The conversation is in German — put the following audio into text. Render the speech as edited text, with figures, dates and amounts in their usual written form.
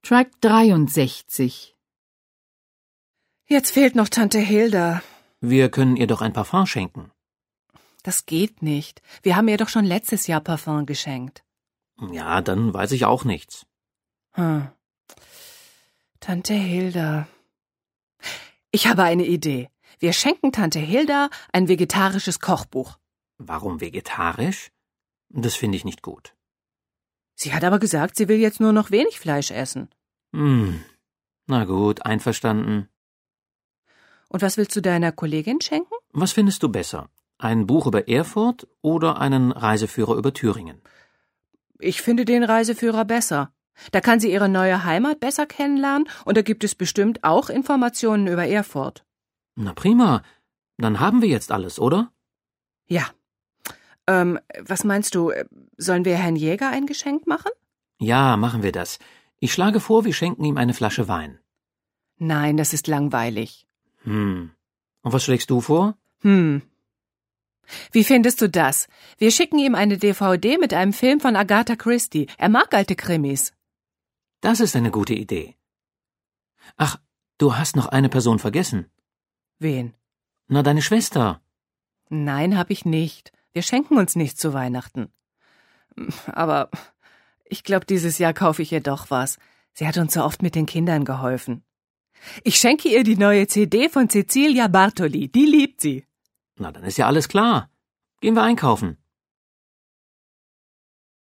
Track 63. Jetzt fehlt noch Tante Hilda. Wir können ihr doch ein Parfum schenken. Das geht nicht. Wir haben ihr doch schon letztes Jahr Parfum geschenkt. Ja, dann weiß ich auch nichts. Tante Hilda. Ich habe eine Idee. Wir schenken Tante Hilda ein vegetarisches Kochbuch. Warum vegetarisch? Das finde ich nicht gut. Sie hat aber gesagt, sie will jetzt nur noch wenig Fleisch essen. Na gut, einverstanden. Und was willst du deiner Kollegin schenken? Was findest du besser? Ein Buch über Erfurt oder einen Reiseführer über Thüringen? Ich finde den Reiseführer besser. Da kann sie ihre neue Heimat besser kennenlernen und da gibt es bestimmt auch Informationen über Erfurt. Na prima, dann haben wir jetzt alles, oder? Ja. Was meinst du, sollen wir Herrn Jäger ein Geschenk machen? Ja, machen wir das. Ich schlage vor, wir schenken ihm eine Flasche Wein. Nein, das ist langweilig. Und was schlägst du vor? Wie findest du das? Wir schicken ihm eine DVD mit einem Film von Agatha Christie. Er mag alte Krimis. Das ist eine gute Idee. Ach, du hast noch eine Person vergessen. Wen? Na, deine Schwester. Nein, hab ich nicht. Wir schenken uns nichts zu Weihnachten. Aber ich glaube, dieses Jahr kaufe ich ihr doch was. Sie hat uns so oft mit den Kindern geholfen. Ich schenke ihr die neue CD von Cecilia Bartoli. Die liebt sie. Na, dann ist ja alles klar. Gehen wir einkaufen.